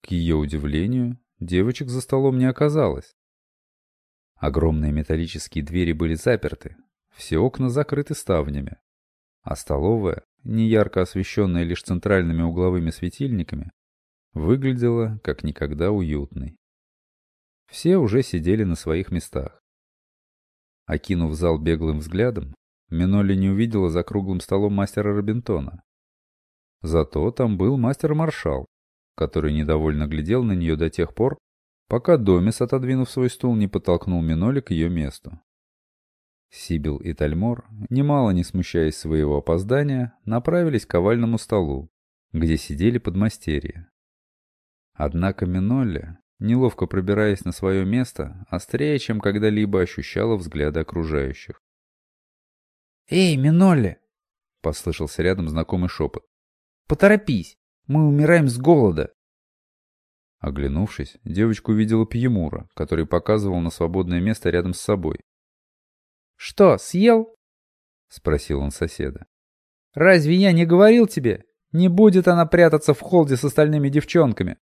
К ее удивлению, девочек за столом не оказалось. Огромные металлические двери были заперты, все окна закрыты ставнями, а столовая, неярко освещенная лишь центральными угловыми светильниками, выглядела как никогда уютной. Все уже сидели на своих местах. Окинув зал беглым взглядом, Минолли не увидела за круглым столом мастера Робинтона. Зато там был мастер-маршал, который недовольно глядел на нее до тех пор, пока Домис, отодвинув свой стул, не подтолкнул Минолли к ее месту. Сибил и Тальмор, немало не смущаясь своего опоздания, направились к овальному столу, где сидели подмастерья. Однако Минолли, неловко пробираясь на свое место, острее, чем когда-либо ощущала взгляды окружающих. «Эй, Минолли!» — послышался рядом знакомый шепот. «Поторопись! Мы умираем с голода!» Оглянувшись, девочка увидела Пьемура, который показывал на свободное место рядом с собой. «Что, съел?» — спросил он соседа. «Разве я не говорил тебе? Не будет она прятаться в холде с остальными девчонками!»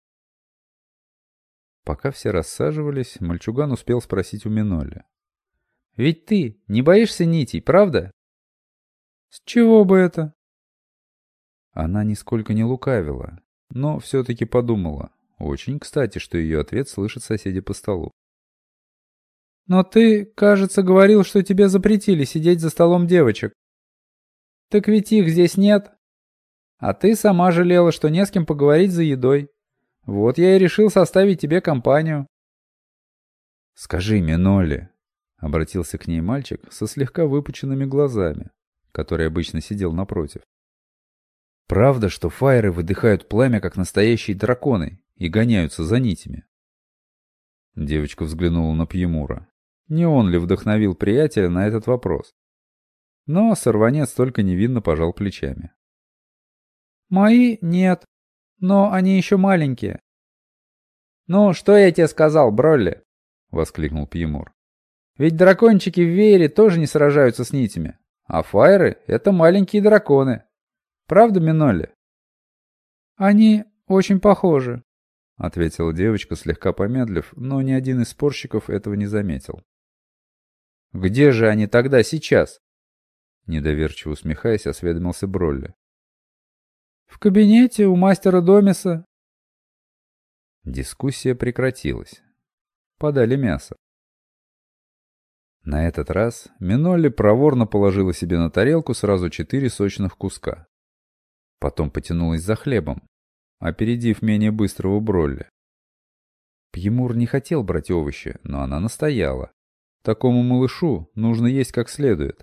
Пока все рассаживались, мальчуган успел спросить у Минолли. «Ведь ты не боишься нитей, правда?» «С чего бы это?» Она нисколько не лукавила, но все-таки подумала. Очень кстати, что ее ответ слышат соседи по столу. «Но ты, кажется, говорил, что тебе запретили сидеть за столом девочек. Так ведь их здесь нет. А ты сама жалела, что не с кем поговорить за едой. Вот я и решил составить тебе компанию». «Скажи, Минолли», — обратился к ней мальчик со слегка выпученными глазами, который обычно сидел напротив. «Правда, что фаеры выдыхают пламя, как настоящие драконы, и гоняются за нитями?» Девочка взглянула на Пьемура. Не он ли вдохновил приятеля на этот вопрос? Но сорванец только невинно пожал плечами. «Мои нет, но они еще маленькие». «Ну, что я тебе сказал, Бролли?» — воскликнул Пьемур. «Ведь дракончики в веере тоже не сражаются с нитями, а фаеры — это маленькие драконы. Правда, Минолли?» «Они очень похожи», — ответила девочка, слегка помедлив, но ни один из спорщиков этого не заметил. «Где же они тогда сейчас?» Недоверчиво усмехаясь, осведомился Бролли. «В кабинете у мастера Домиса». Дискуссия прекратилась. Подали мясо. На этот раз Минолли проворно положила себе на тарелку сразу 4 сочных куска. Потом потянулась за хлебом, опередив менее быстрого Бролли. Пьемур не хотел брать овощи, но она настояла. Такому малышу нужно есть как следует.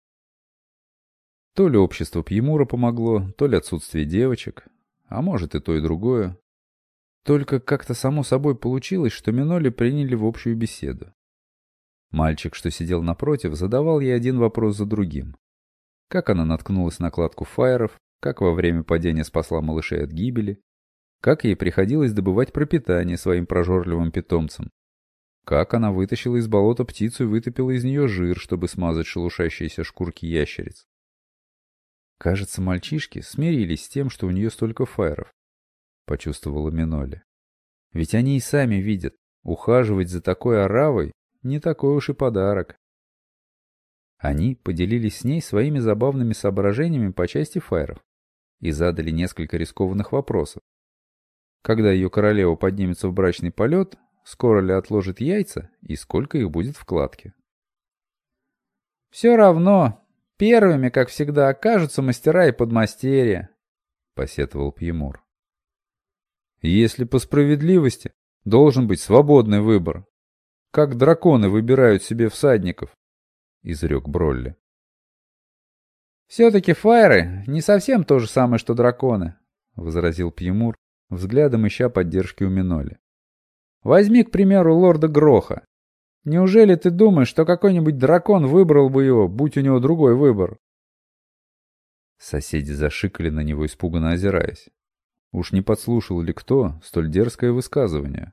То ли общество Пьемура помогло, то ли отсутствие девочек, а может и то, и другое. Только как-то само собой получилось, что Минолли приняли в общую беседу. Мальчик, что сидел напротив, задавал ей один вопрос за другим. Как она наткнулась на кладку фаеров, как во время падения спасла малышей от гибели, как ей приходилось добывать пропитание своим прожорливым питомцам, как она вытащила из болота птицу и вытопила из нее жир, чтобы смазать шелушащиеся шкурки ящериц. Кажется, мальчишки смирились с тем, что у нее столько фаеров, почувствовала Минолли. Ведь они и сами видят, ухаживать за такой оравой не такой уж и подарок. Они поделились с ней своими забавными соображениями по части фаеров и задали несколько рискованных вопросов. Когда ее королева поднимется в брачный полет, скоро ли отложит яйца и сколько их будет в кладке? «Все равно, первыми, как всегда, окажутся мастера и подмастерья», — посетовал Пьемур. «Если по справедливости, должен быть свободный выбор. Как драконы выбирают себе всадников», — изрек Бролли. «Все-таки фаеры не совсем то же самое, что драконы», — возразил Пьемур, взглядом ища поддержки у Минолли. «Возьми, к примеру, лорда Гроха. Неужели ты думаешь, что какой-нибудь дракон выбрал бы его, будь у него другой выбор?» Соседи зашикали на него, испуганно озираясь. Уж не подслушал ли кто столь дерзкое высказывание?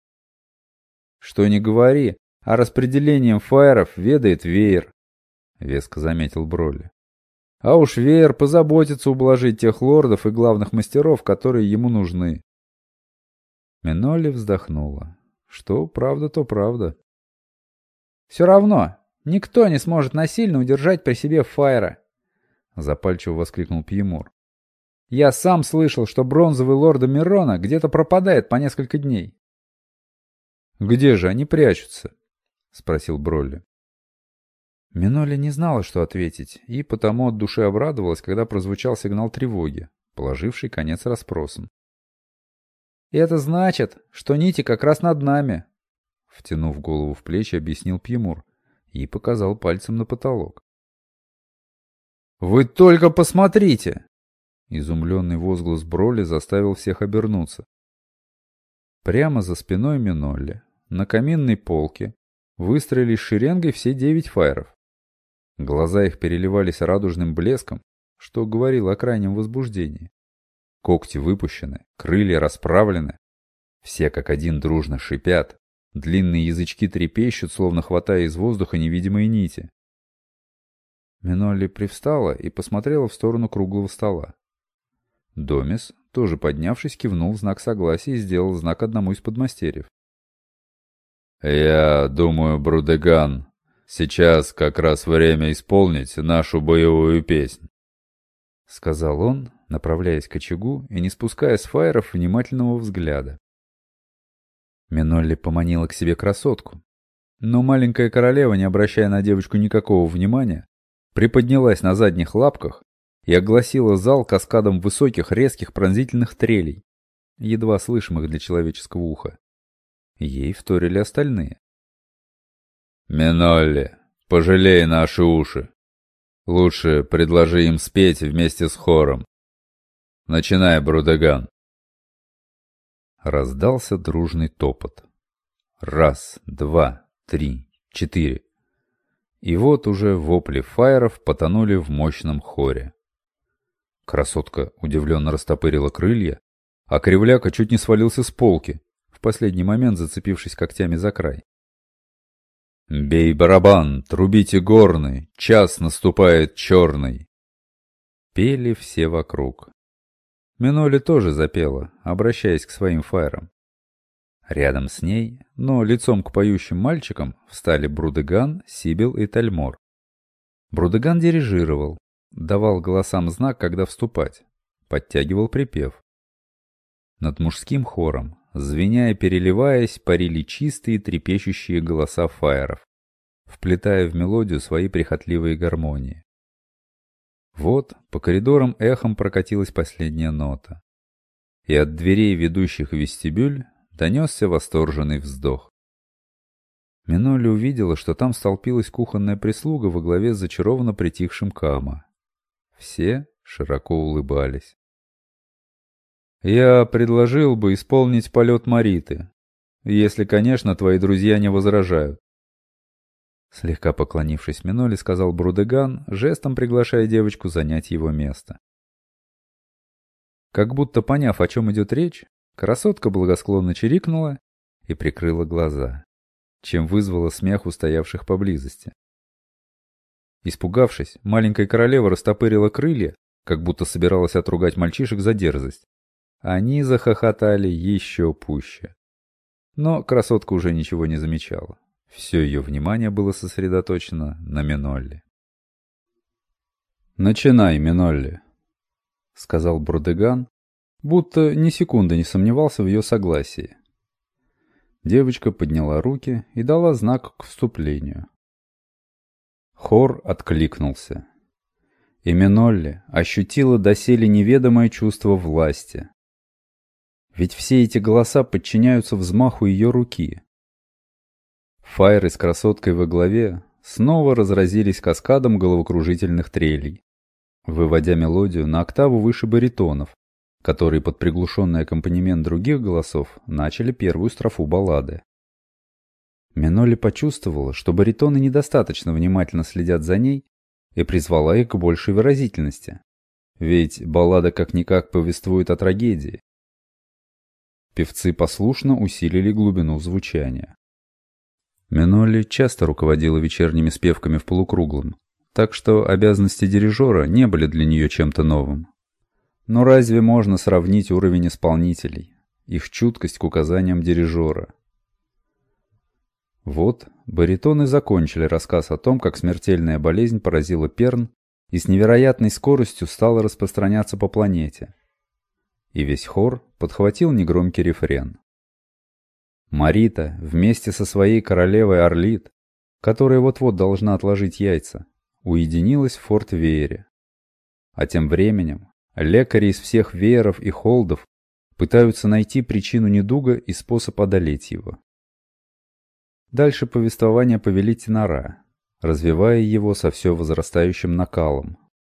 «Что ни говори, а распределением фаеров ведает веер», — веско заметил Бролли. «А уж веер позаботится ублажить тех лордов и главных мастеров, которые ему нужны». Минолли вздохнула. Что правда, то правда. «Все равно, никто не сможет насильно удержать при себе Файра!» Запальчиво воскликнул Пьемур. «Я сам слышал, что бронзовый лорд Мирона где-то пропадает по несколько дней». «Где же они прячутся?» — спросил Бролли. Минолли не знала, что ответить, и потому от души обрадовалась, когда прозвучал сигнал тревоги, положивший конец расспросам. «И это значит, что нити как раз над нами», — втянув голову в плечи, объяснил Пьемур и показал пальцем на потолок. «Вы только посмотрите!» Изумленный возглас Бролли заставил всех обернуться. Прямо за спиной Минолли, на каминной полке, выстроились шеренгой все 9 файров. Глаза их переливались радужным блеском, что говорило о крайнем возбуждении. Когти выпущены, крылья расправлены. Все как один дружно шипят. Длинные язычки трепещут, словно хватая из воздуха невидимые нити. Минолли привстала и посмотрела в сторону круглого стола. Домис, тоже поднявшись, кивнул в знак согласия и сделал знак одному из подмастерьев. «Я думаю, Брудеган, сейчас как раз время исполнить нашу боевую песнь», — сказал он, направляясь к очагу и не спуская с фаеров внимательного взгляда. Минолли поманила к себе красотку, но маленькая королева, не обращая на девочку никакого внимания, приподнялась на задних лапках и огласила зал каскадом высоких, резких, пронзительных трелей, едва слышимых для человеческого уха. Ей вторили остальные. «Минолли, пожалей наши уши. Лучше предложи им спеть вместе с хором. Начинай, Брудеган». Раздался дружный топот. 1, 2, 3, 4. И вот уже вопли фаеров потонули в мощном хоре. Красотка удивленно растопырила крылья, а кривляка чуть не свалился с полки, в последний момент зацепившись когтями за край. «Бей барабан, трубите горный, час наступает черный!» Пели все вокруг. Минолли тоже запела, обращаясь к своим фаерам. Рядом с ней, но лицом к поющим мальчикам, встали Брудеган, Сибил и Тальмор. Брудеган дирижировал, давал голосам знак, когда вступать, подтягивал припев. Над мужским хором, звеня и переливаясь, парили чистые трепещущие голоса фаеров, вплетая в мелодию свои прихотливые гармонии. Вот по коридорам эхом прокатилась последняя нота, и от дверей, ведущих в вестибюль, донесся восторженный вздох. Минолли увидела, что там столпилась кухонная прислуга во главе с зачарованно притихшим Кама. Все широко улыбались. «Я предложил бы исполнить полет Мариты, если, конечно, твои друзья не возражают». Слегка поклонившись Минолли, сказал Брудеган, жестом приглашая девочку занять его место. Как будто поняв, о чем идет речь, красотка благосклонно чирикнула и прикрыла глаза, чем вызвала смех у стоявших поблизости. Испугавшись, маленькая королева растопырила крылья, как будто собиралась отругать мальчишек за дерзость. Они захохотали еще пуще. Но красотка уже ничего не замечала. Все ее внимание было сосредоточено на Минолли. «Начинай, Минолли», — сказал Брудеган, будто ни секунды не сомневался в ее согласии. Девочка подняла руки и дала знак к вступлению. Хор откликнулся. И Минолли ощутила доселе неведомое чувство власти. Ведь все эти голоса подчиняются взмаху ее руки. Фаеры с красоткой во главе снова разразились каскадом головокружительных трелей, выводя мелодию на октаву выше баритонов, которые под приглушенный аккомпанемент других голосов начали первую строфу баллады. Минолли почувствовала, что баритоны недостаточно внимательно следят за ней, и призвала их к большей выразительности. Ведь баллада как-никак повествует о трагедии. Певцы послушно усилили глубину звучания. Минолли часто руководила вечерними спевками в полукруглом, так что обязанности дирижера не были для нее чем-то новым. Но разве можно сравнить уровень исполнителей? их чуткость к указаниям дирижера. Вот баритоны закончили рассказ о том, как смертельная болезнь поразила Перн и с невероятной скоростью стала распространяться по планете. И весь хор подхватил негромкий рефрен. Марита вместе со своей королевой Орлит, которая вот-вот должна отложить яйца, уединилась в форт Веере. А тем временем лекари из всех вееров и холдов пытаются найти причину недуга и способ одолеть его. Дальше повествование повели тенора, развивая его со все возрастающим накалом.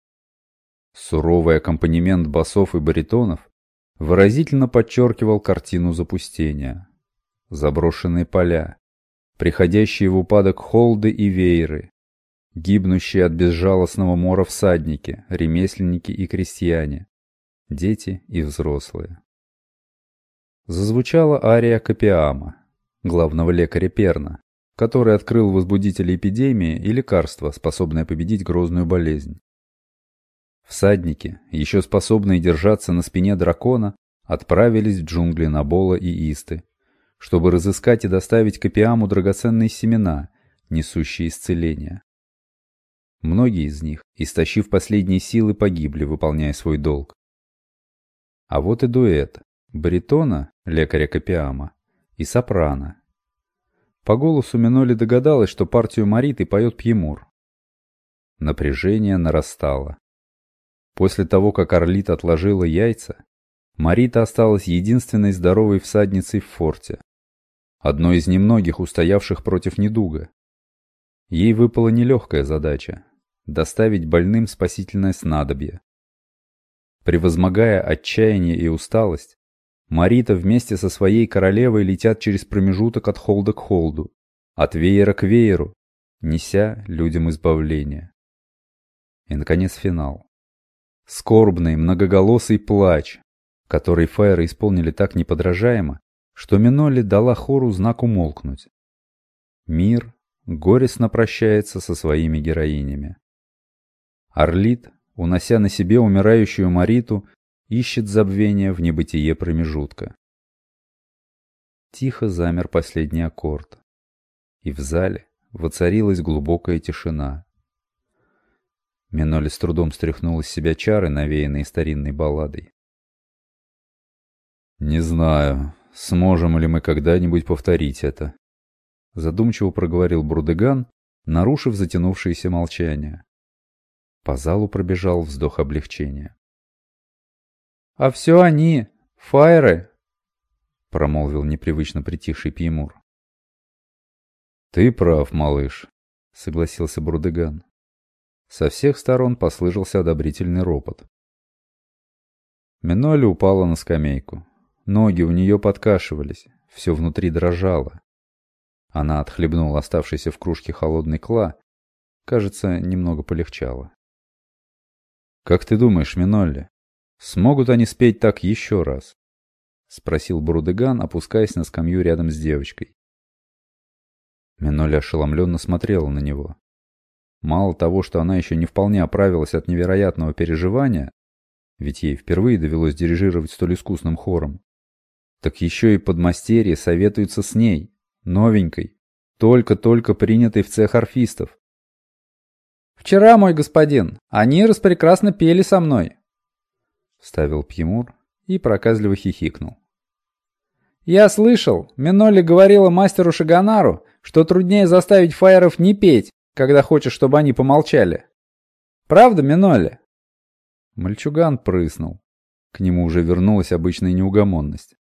Суровый аккомпанемент басов и баритонов выразительно подчеркивал картину запустения. Заброшенные поля, приходящие в упадок холды и вееры, гибнущие от безжалостного мора всадники, ремесленники и крестьяне, дети и взрослые. Зазвучала ария Капиама, главного лекаря Перна, который открыл возбудители эпидемии и лекарство, способное победить грозную болезнь. Всадники, еще способные держаться на спине дракона, отправились в джунгли Набола и Исты, чтобы разыскать и доставить Капиаму драгоценные семена, несущие исцеление. Многие из них, истощив последние силы, погибли, выполняя свой долг. А вот и дуэт баритона, лекаря Капиама, и сопрано. По голосу Миноли догадалась, что партию Мариты поет Пьемур. Напряжение нарастало. После того, как Орлит отложила яйца, Марита осталась единственной здоровой всадницей в форте, одной из немногих устоявших против недуга. Ей выпала нелегкая задача – доставить больным спасительное снадобье. Превозмогая отчаяние и усталость, Марита вместе со своей королевой летят через промежуток от холда к холду, от веера к вееру, неся людям избавление. И, наконец, финал. Скорбный, многоголосый плач, который фаеры исполнили так неподражаемо, что Миноли дала хору знак умолкнуть. Мир горестно прощается со своими героинями. Орлит, унося на себе умирающую Мариту, ищет забвение в небытие промежутка. Тихо замер последний аккорд, и в зале воцарилась глубокая тишина. Миноли с трудом стряхнула с себя чары, навеянные старинной балладой. «Не знаю, сможем ли мы когда-нибудь повторить это», — задумчиво проговорил Брудыган, нарушив затянувшееся молчание. По залу пробежал вздох облегчения. «А все они, фаеры», — промолвил непривычно притихший Пьемур. «Ты прав, малыш», — согласился Брудыган. Со всех сторон послышался одобрительный ропот. Миноли упала на скамейку. Ноги у нее подкашивались, все внутри дрожало. Она отхлебнула оставшийся в кружке холодный кла. Кажется, немного полегчало. «Как ты думаешь, Минолли, смогут они спеть так еще раз?» — спросил Брудыган, опускаясь на скамью рядом с девочкой. Минолли ошеломленно смотрела на него. Мало того, что она еще не вполне оправилась от невероятного переживания, ведь ей впервые довелось дирижировать столь искусным хором, так еще и подмастерье советуется с ней, новенькой, только-только принятой в цех орфистов. «Вчера, мой господин, они распрекрасно пели со мной», — вставил Пьемур и проказливо хихикнул. «Я слышал, Миноли говорила мастеру Шаганару, что труднее заставить фаеров не петь, когда хочешь, чтобы они помолчали. Правда, Миноли?» Мальчуган прыснул. К нему уже вернулась обычная неугомонность.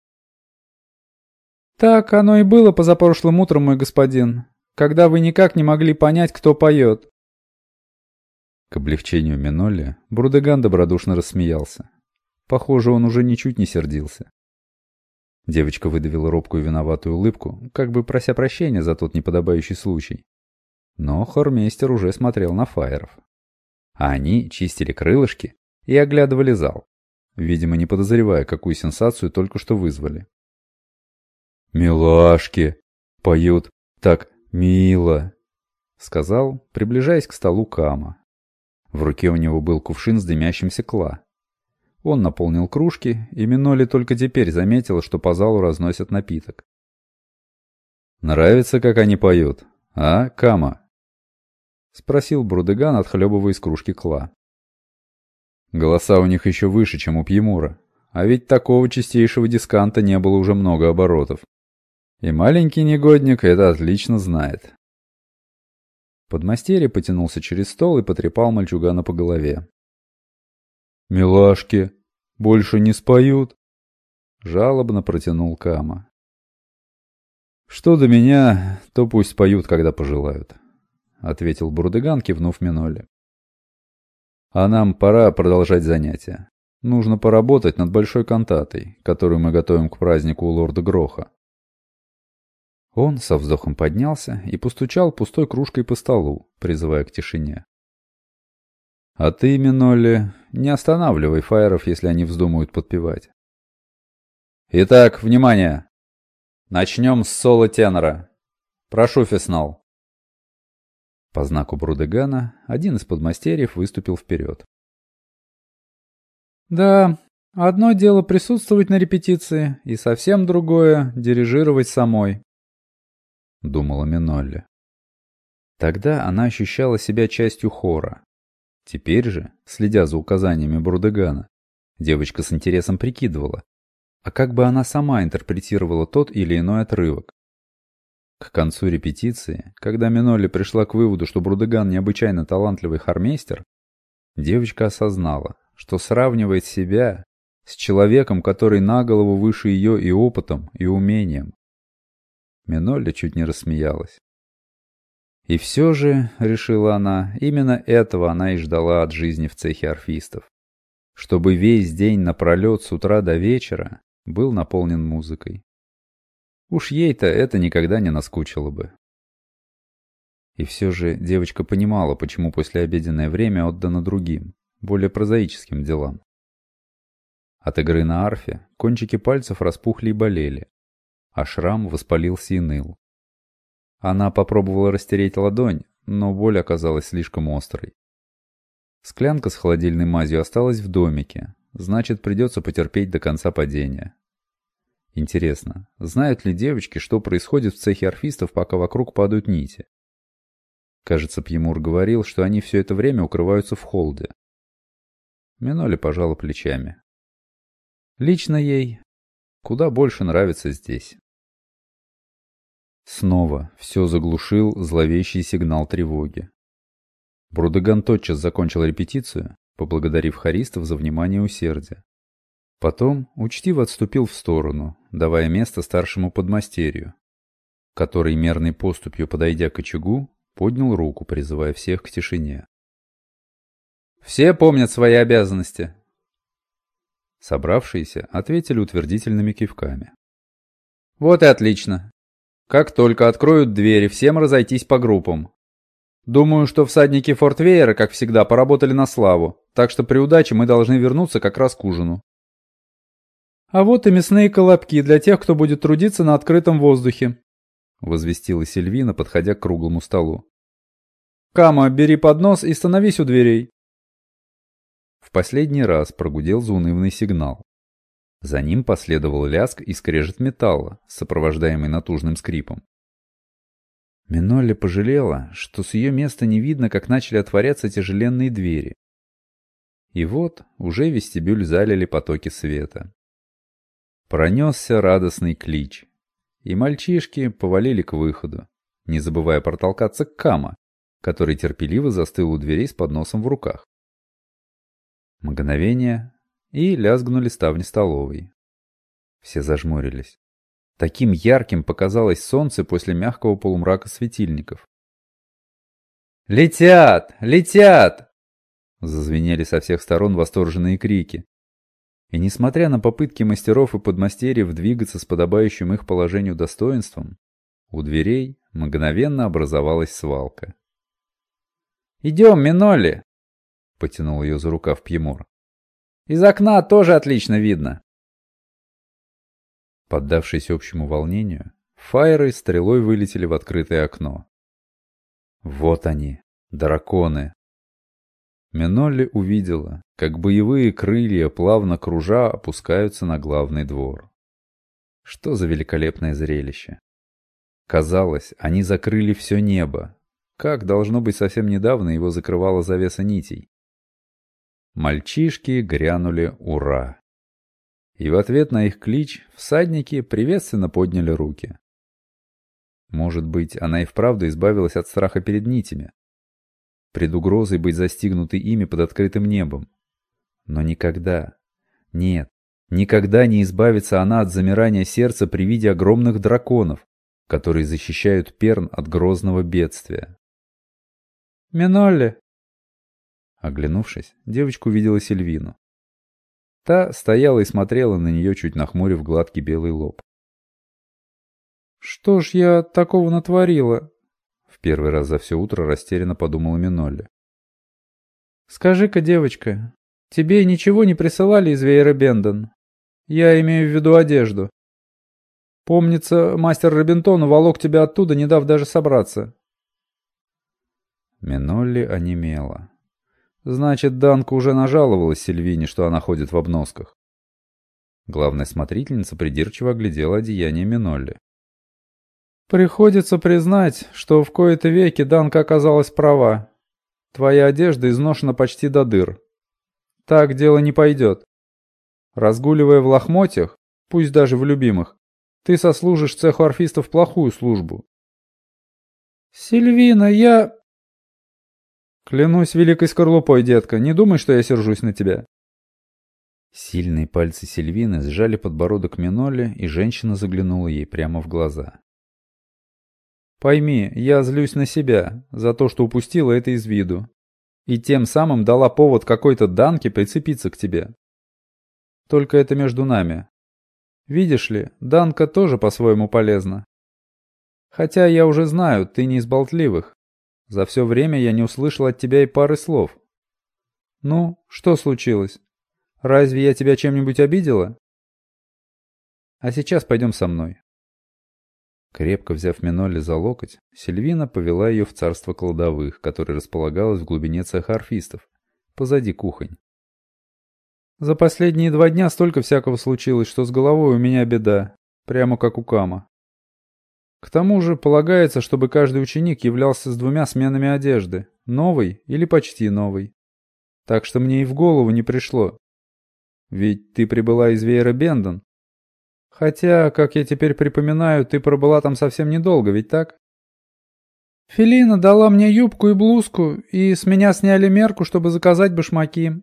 «Так оно и было позапрошлым утром, мой господин, когда вы никак не могли понять, кто поет». К облегчению Минолли Брудыган добродушно рассмеялся. Похоже, он уже ничуть не сердился. Девочка выдавила робкую виноватую улыбку, как бы прося прощения за тот неподобающий случай. Но хормейстер уже смотрел на фаеров. А они чистили крылышки и оглядывали зал, видимо, не подозревая, какую сенсацию только что вызвали. «Милашки! Поют так мило!» — сказал, приближаясь к столу Кама. В руке у него был кувшин с дымящимся кла. Он наполнил кружки, и Миноли только теперь заметила, что по залу разносят напиток. «Нравится, как они поют, а, Кама?» — спросил Брудыган, отхлебывая из кружки кла. Голоса у них еще выше, чем у Пьемура, а ведь такого чистейшего дисканта не было уже много оборотов. И маленький негодник это отлично знает. Подмастерье потянулся через стол и потрепал мальчугана по голове. «Милашки, больше не споют?» — жалобно протянул Кама. «Что до меня, то пусть споют, когда пожелают», — ответил Бурдыган, кивнув Миноле. «А нам пора продолжать занятия. Нужно поработать над большой кантатой, которую мы готовим к празднику у лорда Гроха». Он со вздохом поднялся и постучал пустой кружкой по столу, призывая к тишине. «А ты, Минолли, не останавливай фаеров, если они вздумают подпевать». «Итак, внимание! Начнем с соло тенора. Прошу, Феснал». По знаку Брудыгана один из подмастерьев выступил вперед. «Да, одно дело присутствовать на репетиции, и совсем другое — дирижировать самой», — думала Минолли. Тогда она ощущала себя частью хора. Теперь же, следя за указаниями Брудыгана, девочка с интересом прикидывала, а как бы она сама интерпретировала тот или иной отрывок. К концу репетиции, когда Минолли пришла к выводу, что Брудыган необычайно талантливый хормейстер, девочка осознала, что сравнивает себя с человеком, который на голову выше ее и опытом, и умением. Минолли чуть не рассмеялась. И все же, решила она, именно этого она и ждала от жизни в цехе орфистов. Чтобы весь день напролет с утра до вечера был наполнен музыкой. Уж ей-то это никогда не наскучило бы. И все же девочка понимала, почему послеобеденное время отдано другим, более прозаическим делам. От игры на арфе кончики пальцев распухли и болели, а шрам воспалился и ныл. Она попробовала растереть ладонь, но боль оказалась слишком острой. Склянка с холодильной мазью осталась в домике, значит, придется потерпеть до конца падения. Интересно, знают ли девочки, что происходит в цехе орфистов, пока вокруг падают нити? Кажется, Пьемур говорил, что они все это время укрываются в холде. Минолли пожала плечами. Лично ей куда больше нравится здесь. Снова все заглушил зловещий сигнал тревоги. Брудыган тотчас закончил репетицию, поблагодарив хористов за внимание и усердие. Потом учтиво отступил в сторону, давая место старшему подмастерью, который, мерной поступью подойдя к очагу, поднял руку, призывая всех к тишине. «Все помнят свои обязанности!» Собравшиеся ответили утвердительными кивками. «Вот и отлично! Как только откроют двери, всем разойтись по группам. Думаю, что всадники Форт Веера, как всегда, поработали на славу, так что при удаче мы должны вернуться как раз к ужину. А вот и мясные колобки для тех, кто будет трудиться на открытом воздухе», — возвестила Сильвина, подходя к круглому столу. «Кама, бери поднос и становись у дверей». В последний раз прогудел заунывный сигнал. За ним последовал лязг и скрежет металла, сопровождаемый натужным скрипом. Минолли пожалела, что с ее места не видно, как начали отворяться тяжеленные двери. И вот уже вестибюль залили потоки света. Пронесся радостный клич, и мальчишки повалили к выходу, не забывая протолкаться к Кама, который терпеливо застыл у дверей с подносом в руках. Мгновение, и лязгнули ставни столовой. Все зажмурились. Таким ярким показалось солнце после мягкого полумрака светильников. «Летят! Летят!» Зазвенели со всех сторон восторженные крики. И несмотря на попытки мастеров и подмастерьев двигаться с подобающим их положению достоинством, у дверей мгновенно образовалась свалка. «Идем, Минолли!» — потянул ее за рукав Пьемур. «Из окна тоже отлично видно!» Поддавшись общему волнению, фаеры стрелой вылетели в открытое окно. Вот они, драконы. Минолли увидела, как боевые крылья, плавно кружа, опускаются на главный двор. Что за великолепное зрелище! Казалось, они закрыли все небо. Как, должно быть, совсем недавно его закрывала завеса нитей. Мальчишки грянули «Ура!». И в ответ на их клич всадники приветственно подняли руки. Может быть, она и вправду избавилась от страха перед нитями, пред угрозой быть застигнутой ими под открытым небом. Но никогда, нет, никогда не избавится она от замирания сердца при виде огромных драконов, которые защищают Перн от грозного бедствия. «Минолли!» Оглянувшись, девочка увидела Сильвину. Та стояла и смотрела на нее, чуть нахмурив гладкий белый лоб. «Что ж я такого натворила?» В первый раз за все утро растерянно подумала Минолли. «Скажи-ка, девочка, тебе ничего не присылали из Вейеробенден? Я имею в виду одежду. Помнится, мастер Робинтон уволок тебя оттуда, не дав даже собраться». Минолли онемела. Значит, Данка уже нажаловалась Сильвине, что она ходит в обносках. Главная смотрительница придирчиво оглядела одеяние Минолли. «Приходится признать, что в кои-то веки Данка оказалась права. Твоя одежда изношена почти до дыр. Так дело не пойдет. Разгуливая в лохмотьях, пусть даже в любимых, ты сослужишь цеху орфистов плохую службу». «Сильвина, я...» «Клянусь великой скорлупой, детка, не думай, что я сержусь на тебя». Сильные пальцы Сильвины сжали подбородок Минолли, и женщина заглянула ей прямо в глаза. «Пойми, я злюсь на себя за то, что упустила это из виду, и тем самым дала повод какой-то Данке прицепиться к тебе. Только это между нами. Видишь ли, Данка тоже по-своему полезна. Хотя я уже знаю, ты не из болтливых. За все время я не услышал от тебя и пары слов. Ну, что случилось? Разве я тебя чем-нибудь обидела? А сейчас пойдем со мной». Крепко взяв Минолли за локоть, Сильвина повела ее в царство кладовых, которое располагалось в глубине цеха орфистов, позади кухонь. «За последние 2 дня столько всякого случилось, что с головой у меня беда, прямо как у Кама. К тому же полагается, чтобы каждый ученик являлся с 2 сменами одежды, новой или почти новой. Так что мне и в голову не пришло. Ведь ты прибыла из Вейеробенден. Хотя, как я теперь припоминаю, ты пробыла там совсем недолго, ведь так? Фелина дала мне юбку и блузку, и с меня сняли мерку, чтобы заказать башмаки.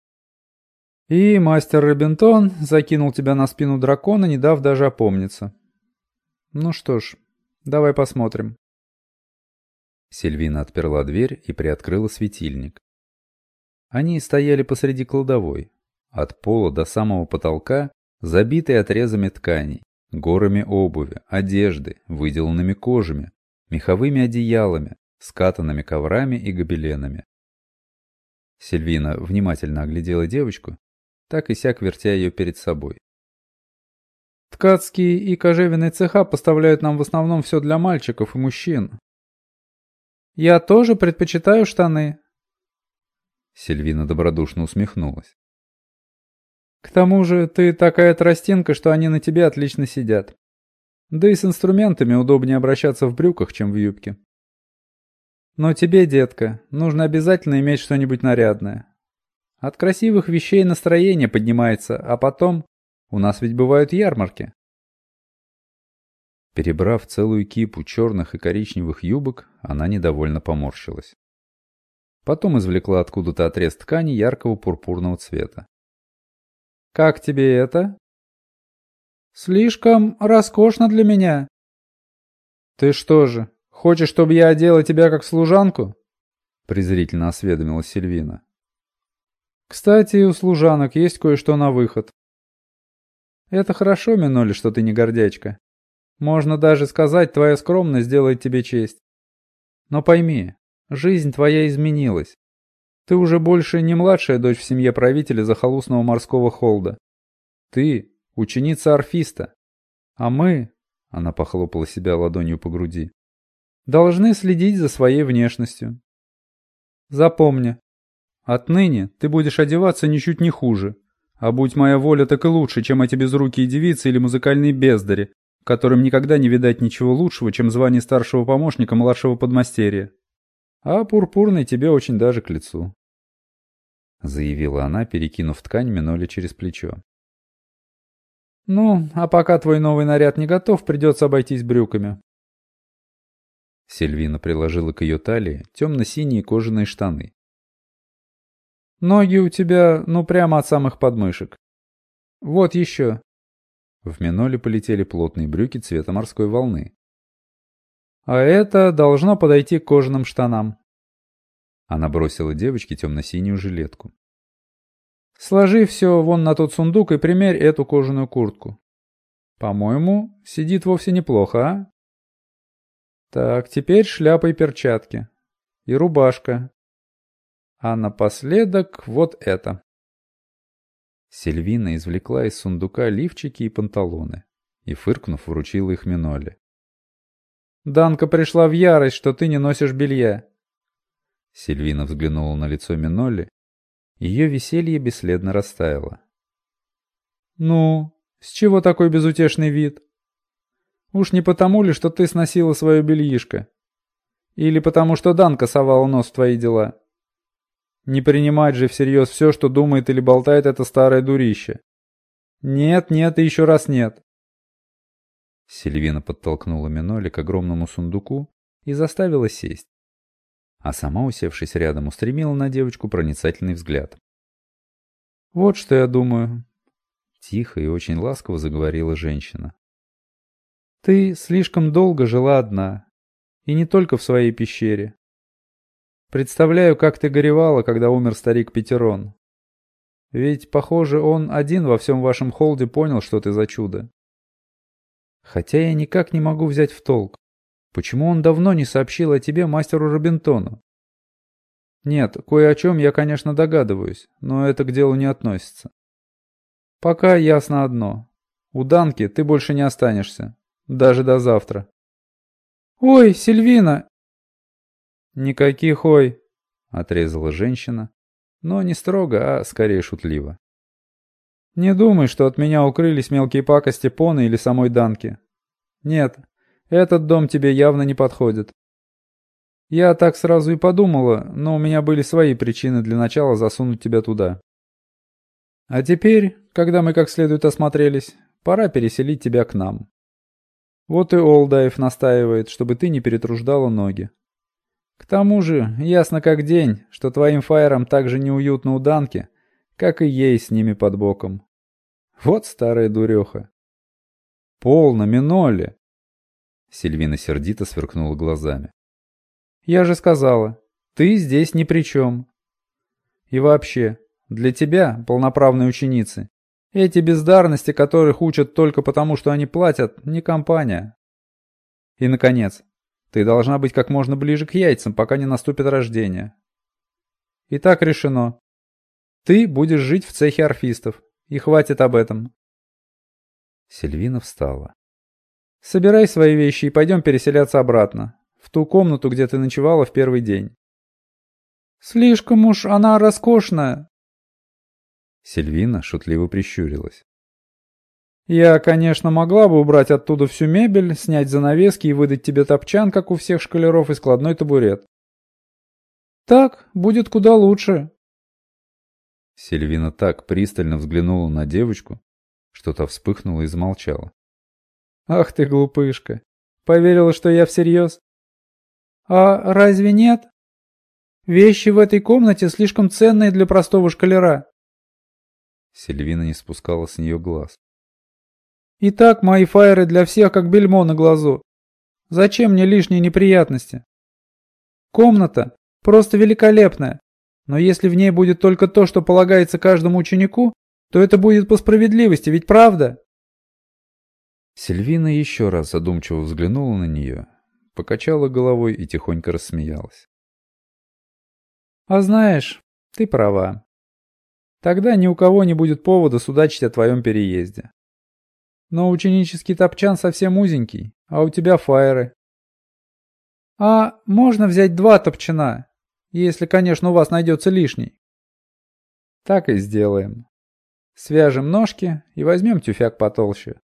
И мастер Робинтон закинул тебя на спину дракона, не дав даже опомниться. Ну что ж, давай посмотрим». Сильвина отперла дверь и приоткрыла светильник. Они стояли посреди кладовой, от пола до самого потолка, забитые отрезами тканей, горами обуви, одежды, выделанными кожами, меховыми одеялами, скатанными коврами и гобеленами. Сильвина внимательно оглядела девочку, так и сяк вертя ее перед собой. «Ткацкие и кожевенные цеха поставляют нам в основном все для мальчиков и мужчин. Я тоже предпочитаю штаны». Сильвина добродушно усмехнулась. «К тому же ты такая тростинка, что они на тебе отлично сидят. Да и с инструментами удобнее обращаться в брюках, чем в юбке. Но тебе, детка, нужно обязательно иметь что-нибудь нарядное. От красивых вещей настроение поднимается, а потом у нас ведь бывают ярмарки». Перебрав целую кипу черных и коричневых юбок, она недовольно поморщилась. Потом извлекла откуда-то отрез ткани яркого пурпурного цвета. «Как тебе это?» «Слишком роскошно для меня». «Ты что же, хочешь, чтобы я одела тебя как служанку?» Презрительно осведомилась Сильвина. «Кстати, у служанок есть кое-что на выход. Это хорошо, Минолли, что ты не гордячка. Можно даже сказать, твоя скромность делает тебе честь. Но пойми, жизнь твоя изменилась. Ты уже больше не младшая дочь в семье правителя захолустного морского холда. Ты ученица орфиста. А мы, она похлопала себя ладонью по груди, должны следить за своей внешностью. Запомни, Отныне ты будешь одеваться ничуть не хуже. А будь моя воля, так и лучше, чем эти безрукие девицы или музыкальные бездари, которым никогда не видать ничего лучшего, чем звание старшего помощника младшего подмастерья. А пурпурный тебе очень даже к лицу», — заявила она, перекинув ткань Миноли через плечо. «Ну, а пока твой новый наряд не готов, придется обойтись брюками». Сильвина приложила к ее талии темно-синие кожаные штаны. «Ноги у тебя, ну, прямо от самых подмышек. Вот еще». В Миноле полетели плотные брюки цвета морской волны. «А это должно подойти к кожаным штанам». Она бросила девочке темно-синюю жилетку. «Сложи все вон на тот сундук и примерь эту кожаную куртку. По-моему, сидит вовсе неплохо, а? Так, теперь шляпа и перчатки. И рубашка. А напоследок вот это». Сильвина извлекла из сундука лифчики и панталоны и, фыркнув, вручила их Миноле. «Данка пришла в ярость, что ты не носишь белья». Сильвина взглянула на лицо Минолли. Ее веселье бесследно растаяло. «Ну, с чего такой безутешный вид? Уж не потому ли, что ты сносила свое бельишко? Или потому, что Данка совала нос в твои дела? Не принимать же всерьез все, что думает или болтает это старое дурище. Нет, нет и еще раз нет». Сильвина подтолкнула Миноли к огромному сундуку и заставила сесть. А сама, усевшись рядом, устремила на девочку проницательный взгляд. «Вот что я думаю», — тихо и очень ласково заговорила женщина. «Ты слишком долго жила одна, и не только в своей пещере. Представляю, как ты горевала, когда умер старик Петерон. Ведь, похоже, он один во всем вашем холде понял, что ты за чудо. Хотя я никак не могу взять в толк, почему он давно не сообщил о тебе мастеру Робинтону? Нет, кое о чем я, конечно, догадываюсь, но это к делу не относится. Пока ясно одно. У Данки ты больше не останешься. Даже до завтра». «Ой, Сильвина!» «Никаких ой!» — отрезала женщина, но не строго, а скорее шутливо. «Не думай, что от меня укрылись мелкие пакости Поны или самой Данки. Нет, этот дом тебе явно не подходит. Я так сразу и подумала, но у меня были свои причины для начала засунуть тебя туда. А теперь, когда мы как следует осмотрелись, пора переселить тебя к нам. Вот и Олдаев настаивает, чтобы ты не перетруждала ноги. К тому же, ясно как день, что твоим фаерам так же неуютно у Данки, как и ей с ними под боком. Вот старая дуреха». «Полно, Минолли!» Сильвина сердито сверкнула глазами. «Я же сказала, ты здесь ни при чем. И вообще, для тебя, полноправной ученицы, эти бездарности, которых учат только потому, что они платят, не компания. И, наконец, ты должна быть как можно ближе к яйцам, пока не наступит рождение. Итак, решено. Ты будешь жить в цехе орфистов, и хватит об этом». Сильвина встала. «Собирай свои вещи и пойдем переселяться обратно, в ту комнату, где ты ночевала в первый день». «Слишком уж она роскошная». Сильвина шутливо прищурилась. «Я, конечно, могла бы убрать оттуда всю мебель, снять занавески и выдать тебе топчан, как у всех школяров, и складной табурет. Так будет куда лучше». Сильвина так пристально взглянула на девочку, что та вспыхнула и замолчала. «Ах ты, глупышка! Поверила, что я всерьез? А разве нет? Вещи в этой комнате слишком ценные для простого школяра». Сильвина не спускала с нее глаз. «Итак, мои фаеры для всех как бельмо на глазу. Зачем мне лишние неприятности? Комната просто великолепная, но если в ней будет только то, что полагается каждому ученику, то это будет по справедливости, ведь правда?» Сильвина еще раз задумчиво взглянула на нее, покачала головой и тихонько рассмеялась. «А знаешь, ты права. Тогда ни у кого не будет повода судачить о твоем переезде. Но ученический топчан совсем узенький, а у тебя фаеры». «А можно взять 2 топчана, если, конечно, у вас найдется лишний?» Так и сделаем. Свяжем ножки и возьмем тюфяк потолще.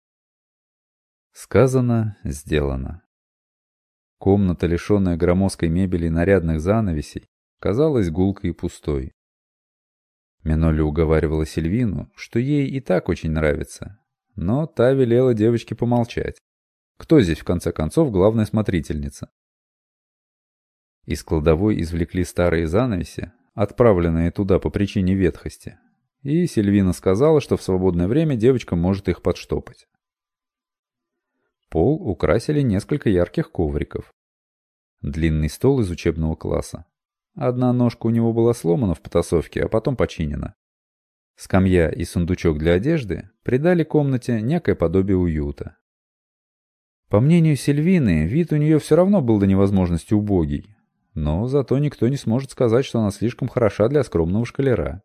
Сказано, сделано. Комната, лишенная громоздкой мебели и нарядных занавесей, казалась гулкой и пустой. Минолли уговаривала Сильвину, что ей и так очень нравится, но та велела девочке помолчать. Кто здесь, в конце концов, главная смотрительница? Из кладовой извлекли старые занавеси, отправленные туда по причине ветхости, и Сильвина сказала, что в свободное время девочка может их подштопать. Пол украсили несколько ярких ковриков. Длинный стол из учебного класса. Одна ножка у него была сломана в потасовке, а потом починена. Скамья и сундучок для одежды придали комнате некое подобие уюта. По мнению Сильвины, вид у нее все равно был до невозможности убогий, но зато никто не сможет сказать, что она слишком хороша для скромного школяра.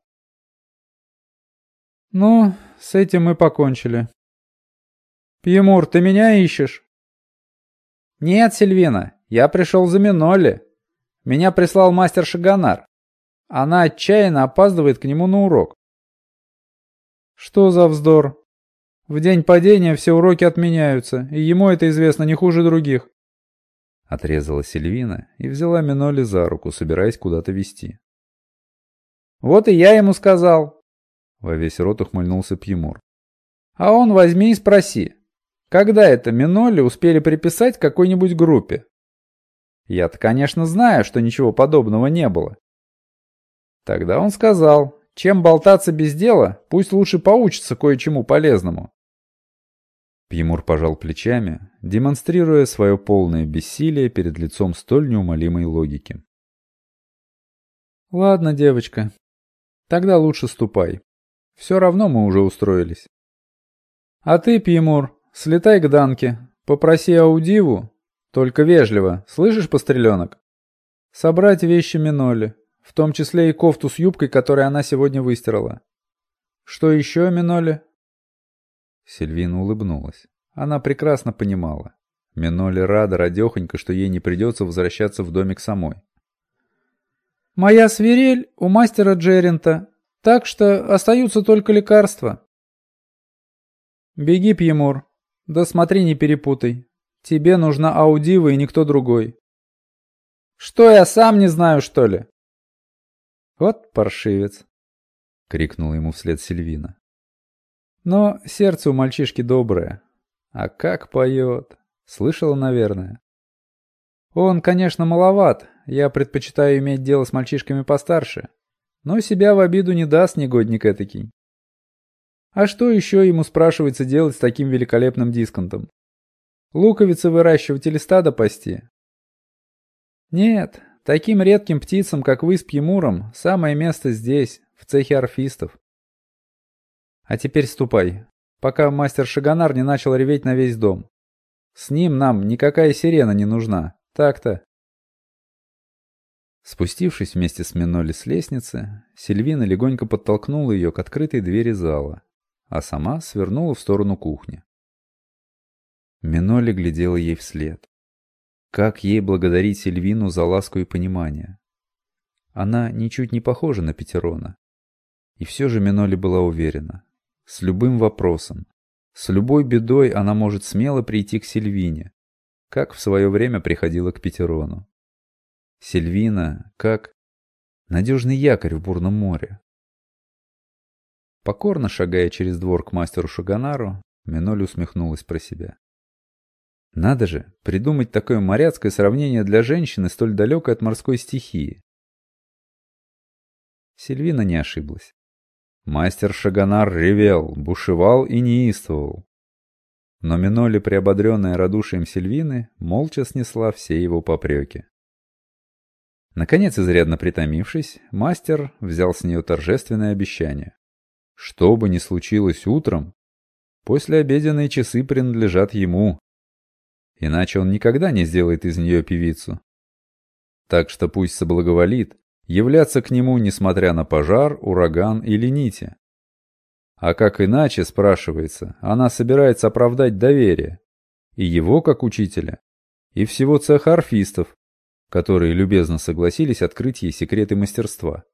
Ну, с этим мы покончили. Пьемур, ты меня ищешь? Нет, Сильвина, я пришел за Минолли. Меня прислал мастер Шаганар. Она отчаянно опаздывает к нему на урок. Что за вздор? В день падения все уроки отменяются, и ему это известно не хуже других. Отрезала Сильвина и взяла Минолли за руку, собираясь куда-то вести. Вот и я ему сказал. Во весь рот ухмыльнулся Пьемур. А он возьми и спроси, когда это Минолли успели приписать к какой-нибудь группе? Я-то, конечно, знаю, что ничего подобного не было. Тогда он сказал, чем болтаться без дела, пусть лучше поучится кое-чему полезному. Пьемур пожал плечами, демонстрируя свое полное бессилие перед лицом столь неумолимой логики. Ладно, девочка, тогда лучше ступай. Все равно мы уже устроились. А ты, Пьемур, слетай к Данке, попроси Аудиву, только вежливо, слышишь, постреленок? Собрать вещи Минолли, в том числе и кофту с юбкой, которую она сегодня выстирала. Что еще, Минолли? Сильвина улыбнулась. Она прекрасно понимала. Минолли рада радехонько, что ей не придется возвращаться в домик самой. Моя свирель у мастера Джеринта, так что остаются только лекарства. Беги, Пьемур, да смотри, не перепутай. Тебе нужна Аудива и никто другой. Что, я сам не знаю, что ли? Вот паршивец, крикнула ему вслед Сильвина. Но сердце у мальчишки доброе. А как поет. Слышала, наверное. Он, конечно, маловат. Я предпочитаю иметь дело с мальчишками постарше. Но себя в обиду не даст негодник этакий. А что еще ему, спрашивается, делать с таким великолепным дисконтом? Луковицы выращивать или стадо пасти? Нет, таким редким птицам, как вы с Пьемуром, самое место здесь, в цехе орфистов. А теперь ступай, пока мастер Шаганар не начал реветь на весь дом. С ним нам никакая сирена не нужна, так-то. Спустившись вместе с Минолли с лестницы, Сильвина легонько подтолкнула ее к открытой двери зала, а сама свернула в сторону кухни. Минолли глядела ей вслед. Как ей благодарить Сильвину за ласку и понимание? Она ничуть не похожа на Петерона. И все же Минолли была уверена. С любым вопросом, с любой бедой она может смело прийти к Сильвине, как в свое время приходила к Петерону. Сильвина как надежный якорь в бурном море. Покорно шагая через двор к мастеру Шаганару, Минолли усмехнулась про себя. Надо же, придумать такое моряцкое сравнение для женщины, столь далекой от морской стихии. Сильвина не ошиблась. Мастер Шаганар ревел, бушевал и неистовал. Но Минолли, приободренная радушием Сильвины, молча снесла все его попреки. Наконец, изрядно притомившись, мастер взял с нее торжественное обещание. Что бы ни случилось утром, послеобеденные часы принадлежат ему. Иначе он никогда не сделает из нее певицу. Так что пусть соблаговолит являться к нему, несмотря на пожар, ураган или нити. А как иначе, спрашивается, она собирается оправдать доверие и его как учителя, и всего цеха орфистов, которые любезно согласились открыть ей секреты мастерства.